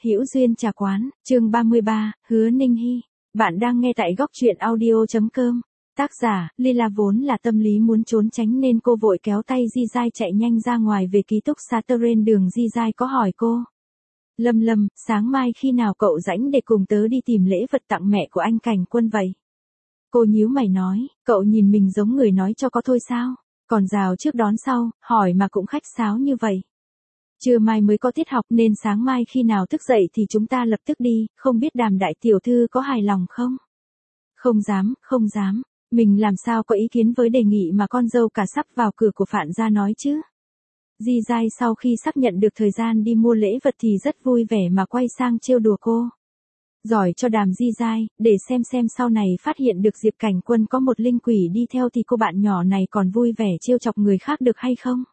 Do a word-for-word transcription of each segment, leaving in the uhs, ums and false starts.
Hữu Duyên Trà Quán, chương ba mươi ba, Hứa Ninh Hy. Bạn đang nghe tại góc truyện audio chấm com. Tác giả, Lila vốn là tâm lý muốn trốn tránh nên cô vội kéo tay Di Giai chạy nhanh ra ngoài về ký túc xá Terrain đường. Di Giai có hỏi cô. Lâm Lâm, sáng mai khi nào cậu rảnh để cùng tớ đi tìm lễ vật tặng mẹ của anh Cảnh Quân vậy? Cô nhíu mày nói, cậu nhìn mình giống người nói cho có thôi sao? Còn rào trước đón sau, hỏi mà cũng khách sáo như vậy. Trưa mai mới có tiết học nên sáng mai khi nào thức dậy thì chúng ta lập tức đi, không biết Đàm đại tiểu thư có hài lòng không? Không dám, không dám, mình làm sao có ý kiến với đề nghị mà con dâu cả sắp vào cửa của Phạn gia nói chứ? Di Giai sau khi xác nhận được thời gian đi mua lễ vật thì rất vui vẻ mà quay sang trêu đùa cô. Giỏi cho Đàm Di Giai, để xem xem sau này phát hiện được Diệp Cảnh Quân có một linh quỷ đi theo thì cô bạn nhỏ này còn vui vẻ trêu chọc người khác được hay không?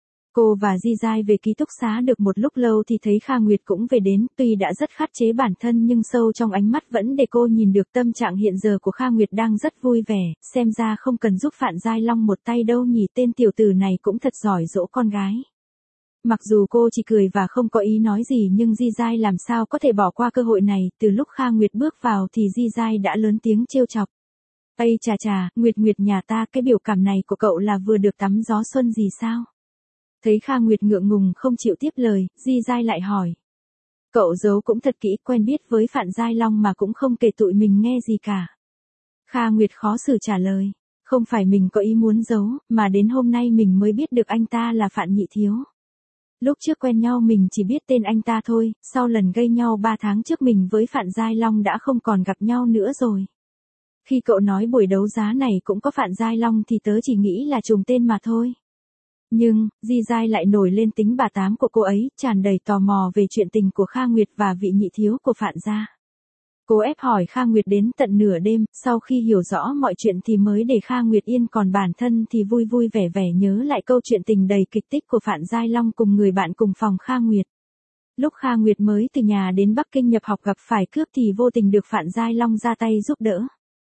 Cô và Di Giai về ký túc xá được một lúc lâu thì thấy Kha Nguyệt cũng về đến, tuy đã rất khắt chế bản thân nhưng sâu trong ánh mắt vẫn để cô nhìn được tâm trạng hiện giờ của Kha Nguyệt đang rất vui vẻ, xem ra không cần giúp Phạn Giai Long một tay đâu nhỉ, tên tiểu tử này cũng thật giỏi dỗ con gái. Mặc dù cô chỉ cười và không có ý nói gì nhưng Di Giai làm sao có thể bỏ qua cơ hội này, từ lúc Kha Nguyệt bước vào thì Di Giai đã lớn tiếng trêu chọc. Ây chà chà, Nguyệt Nguyệt nhà ta, cái biểu cảm này của cậu là vừa được tắm gió xuân gì sao? Thấy Kha Nguyệt ngượng ngùng không chịu tiếp lời, Di Giai lại hỏi. Cậu giấu cũng thật kỹ, quen biết với Phạn Giai Long mà cũng không kể tụi mình nghe gì cả. Kha Nguyệt khó xử trả lời. Không phải mình có ý muốn giấu, mà đến hôm nay mình mới biết được anh ta là Phạn Nhị Thiếu. Lúc trước quen nhau mình chỉ biết tên anh ta thôi, sau lần gây nhau ba tháng trước mình với Phạn Giai Long đã không còn gặp nhau nữa rồi. Khi cậu nói buổi đấu giá này cũng có Phạn Giai Long thì tớ chỉ nghĩ là trùng tên mà thôi. Nhưng, Di Giai lại nổi lên tính bà tám của cô ấy, tràn đầy tò mò về chuyện tình của Kha Nguyệt và vị nhị thiếu của Phạn gia. Cô ép hỏi Kha Nguyệt đến tận nửa đêm, sau khi hiểu rõ mọi chuyện thì mới để Kha Nguyệt yên, còn bản thân thì vui vui vẻ vẻ nhớ lại câu chuyện tình đầy kịch tích của Phạn Giai Long cùng người bạn cùng phòng Kha Nguyệt. Lúc Kha Nguyệt mới từ nhà đến Bắc Kinh nhập học gặp phải cướp thì vô tình được Phạn Giai Long ra tay giúp đỡ.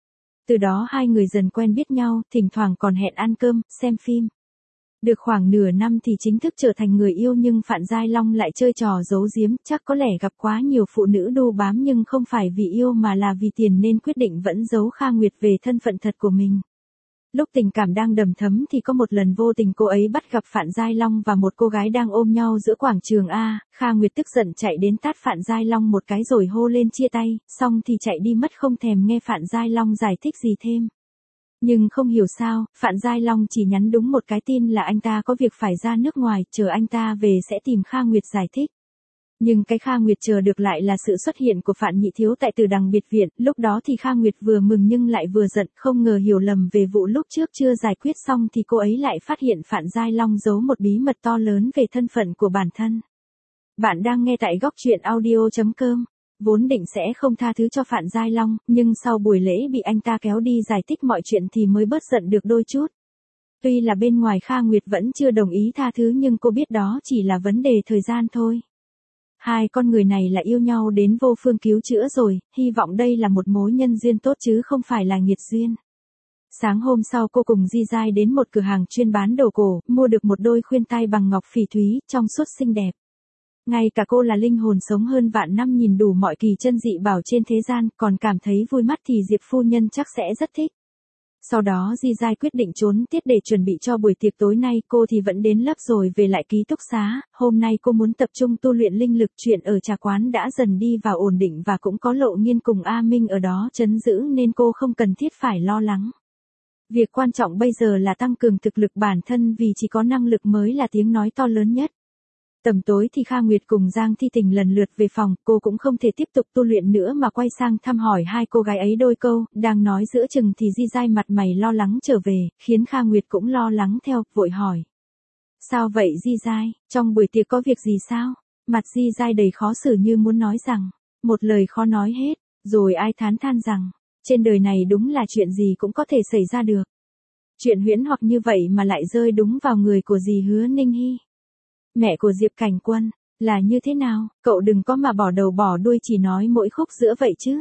Từ đó hai người dần quen biết nhau, thỉnh thoảng còn hẹn ăn cơm, xem phim. Được khoảng nửa năm thì chính thức trở thành người yêu nhưng Phạn Giai Long lại chơi trò giấu giếm, chắc có lẽ gặp quá nhiều phụ nữ đu bám nhưng không phải vì yêu mà là vì tiền nên quyết định vẫn giấu Kha Nguyệt về thân phận thật của mình. Lúc tình cảm đang đầm thấm thì có một lần vô tình cô ấy bắt gặp Phạn Giai Long và một cô gái đang ôm nhau giữa quảng trường A, Kha Nguyệt tức giận chạy đến tát Phạn Giai Long một cái rồi hô lên chia tay, xong thì chạy đi mất không thèm nghe Phạn Giai Long giải thích gì thêm. Nhưng không hiểu sao, Phạn Giai Long chỉ nhắn đúng một cái tin là anh ta có việc phải ra nước ngoài, chờ anh ta về sẽ tìm Kha Nguyệt giải thích. Nhưng cái Kha Nguyệt chờ được lại là sự xuất hiện của Phạn Nhị Thiếu tại Từ Đằng biệt viện, lúc đó thì Kha Nguyệt vừa mừng nhưng lại vừa giận, không ngờ hiểu lầm về vụ lúc trước chưa giải quyết xong thì cô ấy lại phát hiện Phạn Giai Long giấu một bí mật to lớn về thân phận của bản thân. Bạn đang nghe tại góc truyện audio chấm com. Vốn định sẽ không tha thứ cho Phạn Giai Long, nhưng sau buổi lễ bị anh ta kéo đi giải thích mọi chuyện thì mới bớt giận được đôi chút. Tuy là bên ngoài Kha Nguyệt vẫn chưa đồng ý tha thứ nhưng cô biết đó chỉ là vấn đề thời gian thôi. Hai con người này là yêu nhau đến vô phương cứu chữa rồi, hy vọng đây là một mối nhân duyên tốt chứ không phải là nghiệt duyên. Sáng hôm sau cô cùng Di Giai đến một cửa hàng chuyên bán đồ cổ, mua được một đôi khuyên tai bằng ngọc phỉ thúy, trong suốt xinh đẹp. Ngay cả cô là linh hồn sống hơn vạn năm nhìn đủ mọi kỳ chân dị bảo trên thế gian, còn cảm thấy vui mắt thì Diệp phu nhân chắc sẽ rất thích. Sau đó Di Giai quyết định trốn tiết để chuẩn bị cho buổi tiệc tối nay, cô thì vẫn đến lớp rồi về lại ký túc xá, hôm nay cô muốn tập trung tu luyện linh lực, chuyện ở trà quán đã dần đi vào ổn định và cũng có Lộ Nghiên cùng A Minh ở đó trấn giữ nên cô không cần thiết phải lo lắng. Việc quan trọng bây giờ là tăng cường thực lực bản thân vì chỉ có năng lực mới là tiếng nói to lớn nhất. Tầm tối thì Kha Nguyệt cùng Giang Thi Tình lần lượt về phòng, cô cũng không thể tiếp tục tu luyện nữa mà quay sang thăm hỏi hai cô gái ấy đôi câu, đang nói giữa chừng thì Di Giai mặt mày lo lắng trở về, khiến Kha Nguyệt cũng lo lắng theo, vội hỏi. Sao vậy Di Giai, trong buổi tiệc có việc gì sao? Mặt Di Giai đầy khó xử như muốn nói rằng, một lời khó nói hết, rồi ai thán than rằng, trên đời này đúng là chuyện gì cũng có thể xảy ra được. Chuyện huyễn hoặc như vậy mà lại rơi đúng vào người của dì Hứa Ninh Hy. Mẹ của Diệp Cảnh Quân, là như thế nào, cậu đừng có mà bỏ đầu bỏ đuôi chỉ nói mỗi khúc giữa vậy chứ.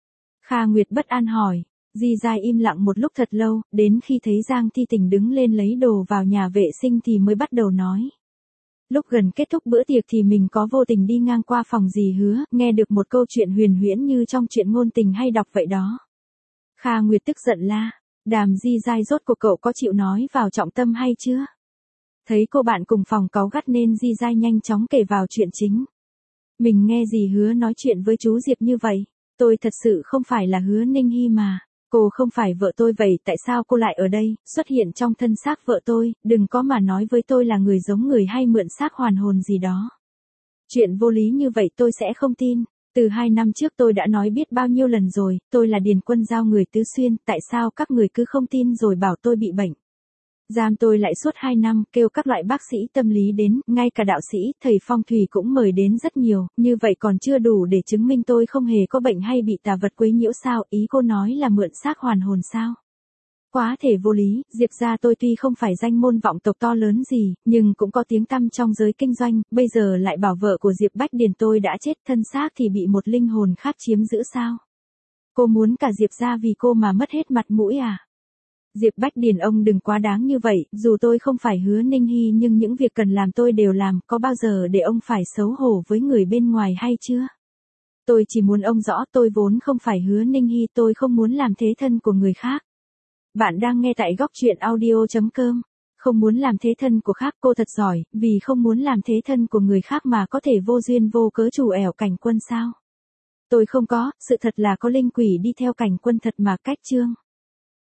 Kha Nguyệt bất an hỏi, Di Giai im lặng một lúc thật lâu, đến khi thấy Giang Thi Tình đứng lên lấy đồ vào nhà vệ sinh thì mới bắt đầu nói. Lúc gần kết thúc bữa tiệc thì mình có vô tình đi ngang qua phòng dì Hứa, nghe được một câu chuyện huyền huyễn như trong truyện ngôn tình hay đọc vậy đó. Kha Nguyệt tức giận la, Đàm Di Giai rốt cuộc cậu có chịu nói vào trọng tâm hay chưa? Thấy cô bạn cùng phòng cáu gắt nên Di Giai nhanh chóng kể vào chuyện chính. Mình nghe dì Hứa nói chuyện với chú Diệp như vậy, tôi thật sự không phải là Hứa Ninh Hy mà. Cô không phải vợ tôi vậy, tại sao cô lại ở đây, xuất hiện trong thân xác vợ tôi, đừng có mà nói với tôi là người giống người hay mượn xác hoàn hồn gì đó. Chuyện vô lý như vậy tôi sẽ không tin. Từ hai năm trước tôi đã nói biết bao nhiêu lần rồi, tôi là Điền Quân Giao người Tứ Xuyên, tại sao các người cứ không tin rồi bảo tôi bị bệnh. Giam tôi lại suốt hai năm, kêu các loại bác sĩ tâm lý đến, ngay cả đạo sĩ, thầy phong thủy cũng mời đến rất nhiều, như vậy còn chưa đủ để chứng minh tôi không hề có bệnh hay bị tà vật quấy nhiễu sao, ý cô nói là mượn xác hoàn hồn sao. Quá thể vô lý, Diệp gia tôi tuy không phải danh môn vọng tộc to lớn gì, nhưng cũng có tiếng tăm trong giới kinh doanh, bây giờ lại bảo vợ của Diệp Bách Điền tôi đã chết, thân xác thì bị một linh hồn khác chiếm giữ sao. Cô muốn cả Diệp gia vì cô mà mất hết mặt mũi à? Diệp Bách Điền ông đừng quá đáng như vậy, dù tôi không phải Hứa Ninh Hy nhưng những việc cần làm tôi đều làm, có bao giờ để ông phải xấu hổ với người bên ngoài hay chưa? Tôi chỉ muốn ông rõ tôi vốn không phải Hứa Ninh Hy, tôi không muốn làm thế thân của người khác. Bạn đang nghe tại góc truyện audio chấm com. Không muốn làm thế thân của khác, cô thật giỏi, vì không muốn làm thế thân của người khác mà có thể vô duyên vô cớ trù ẻo Cảnh Quân sao? Tôi không có, sự thật là có linh quỷ đi theo Cảnh Quân thật mà, cách chương.